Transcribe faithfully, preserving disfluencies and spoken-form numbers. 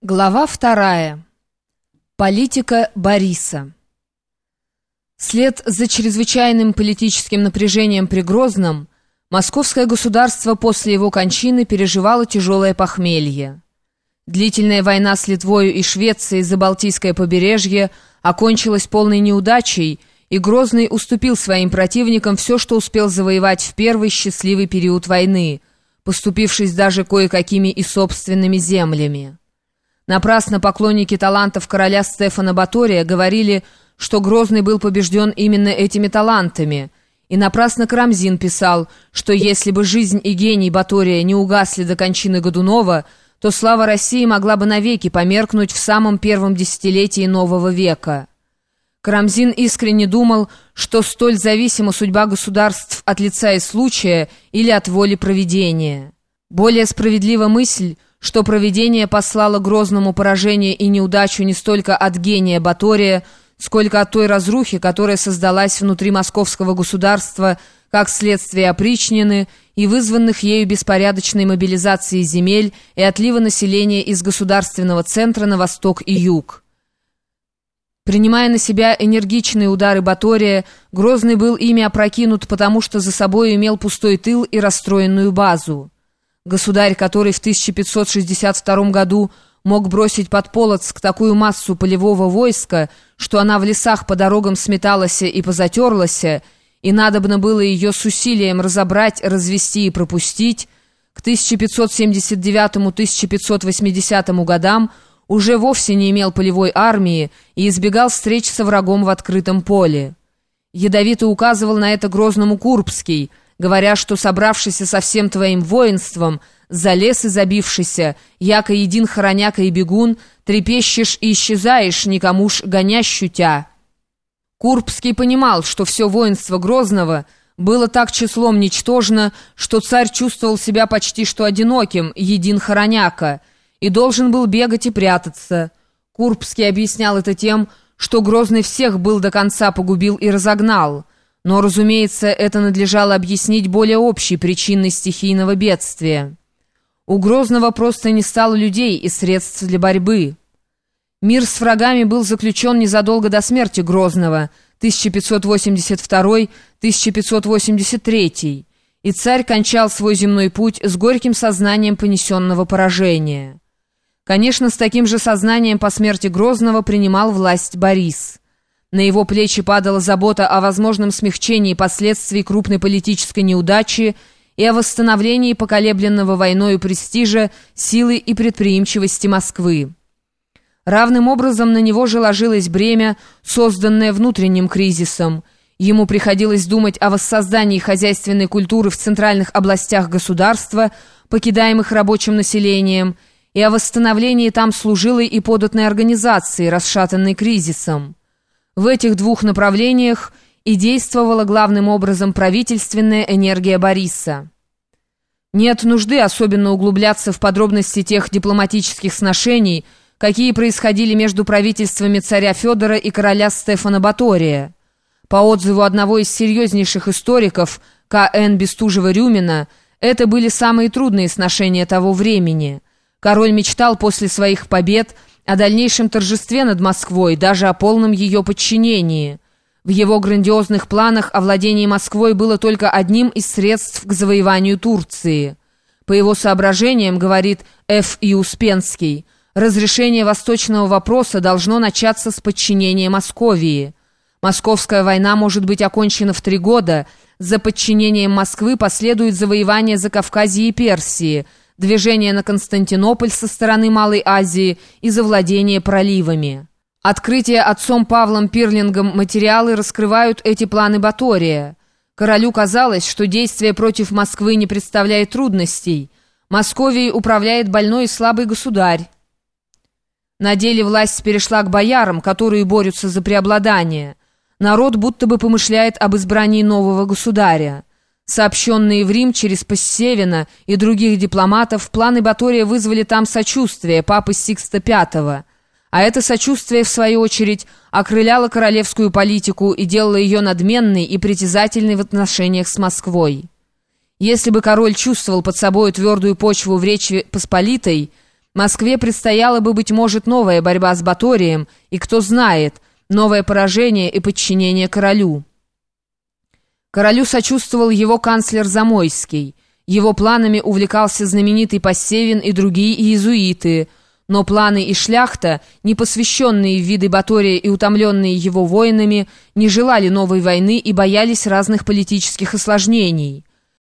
Глава вторая. Политика Бориса. Вслед за чрезвычайным политическим напряжением при Грозном московское государство после его кончины переживало тяжелое похмелье. Длительная война с Литвою и Швецией за Балтийское побережье окончилась полной неудачей, и Грозный уступил своим противникам все, что успел завоевать в первый счастливый период войны, поступившись даже кое-какими и собственными землями. Напрасно поклонники талантов короля Стефана Батория говорили, что Грозный был побежден именно этими талантами, и напрасно Карамзин писал, что если бы жизнь и гений Батория не угасли до кончины Годунова, то слава России могла бы навеки померкнуть в самом первом десятилетии нового века. Карамзин искренне думал, что столь зависима судьба государств от лица и случая или от воли провидения. Более справедлива мысль, что провидение послало Грозному поражение и неудачу не столько от гения Батория, сколько от той разрухи, которая создалась внутри московского государства как следствие опричнины и вызванных ею беспорядочной мобилизации земель и отлива населения из государственного центра на восток и юг. Принимая на себя энергичные удары Батория, Грозный был ими опрокинут, потому что за собой имел пустой тыл и расстроенную базу. Государь, который в тысяча пятьсот шестьдесят втором году мог бросить под Полоцк такую массу полевого войска, что она в лесах по дорогам сметалась и позатерлась, и надобно было ее с усилием разобрать, развести и пропустить, к тысяча пятьсот семьдесят девятому — тысяча пятьсот восьмидесятому годам уже вовсе не имел полевой армии и избегал встреч со врагом в открытом поле. Ядовито указывал на это Грозному Курбский, говоря, что собравшийся со всем твоим воинством, за лес и забившийся, яко един хороняка и бегун, трепещешь и исчезаешь, никому ж гонящу тя. Курбский понимал, что все воинство Грозного было так числом ничтожно, что царь чувствовал себя почти что одиноким, един хороняка, и должен был бегать и прятаться. Курбский объяснял это тем, что Грозный всех был до конца погубил и разогнал. Но, разумеется, это надлежало объяснить более общей причиной стихийного бедствия. У Грозного просто не стало людей и средств для борьбы. Мир с врагами был заключен незадолго до смерти Грозного, тысяча пятьсот восемьдесят второй — тысяча пятьсот восемьдесят третий, и царь кончал свой земной путь с горьким сознанием понесенного поражения. Конечно, с таким же сознанием по смерти Грозного принимал власть Борис. На его плечи падала забота о возможном смягчении последствий крупной политической неудачи и о восстановлении поколебленного войною престижа, силы и предприимчивости Москвы. Равным образом на него же ложилось бремя, созданное внутренним кризисом. Ему приходилось думать о воссоздании хозяйственной культуры в центральных областях государства, покидаемых рабочим населением, и о восстановлении там служилой и податной организации, расшатанной кризисом. В этих двух направлениях и действовала главным образом правительственная энергия Бориса. Нет нужды особенно углубляться в подробности тех дипломатических сношений, какие происходили между правительствами царя Федора и короля Стефана Батория. По отзыву одного из серьезнейших историков, К Н Бестужева-Рюмина, это были самые трудные сношения того времени. Король мечтал после своих побед о дальнейшем торжестве над Москвой, даже о полном ее подчинении. В его грандиозных планах овладение Москвой было только одним из средств к завоеванию Турции. По его соображениям, говорит Ф. И. Успенский, разрешение восточного вопроса должно начаться с подчинения Московии. Московская война может быть окончена в три года, за подчинением Москвы последует завоевание Закавказья и Персии, движение на Константинополь со стороны Малой Азии и завладение проливами. Открытие отцом Павлом Пирлингом материалы раскрывают эти планы Батория. Королю казалось, что действие против Москвы не представляет трудностей. Московией управляет больной и слабый государь. На деле власть перешла к боярам, которые борются за преобладание. Народ будто бы помышляет об избрании нового государя. Сообщенные в Рим через Пассевина и других дипломатов, планы Батория вызвали там сочувствие папы Сикста Пятого. А это сочувствие, в свою очередь, окрыляло королевскую политику и делало ее надменной и притязательной в отношениях с Москвой. Если бы король чувствовал под собой твердую почву в Речи Посполитой, Москве предстояла бы, быть может, новая борьба с Баторием, и, кто знает, новое поражение и подчинение королю. Королю сочувствовал его канцлер Замойский. Его планами увлекался знаменитый Пассевин и другие иезуиты, но планы и шляхта, не посвященные в виды Батория и утомленные его воинами, не желали новой войны и боялись разных политических осложнений.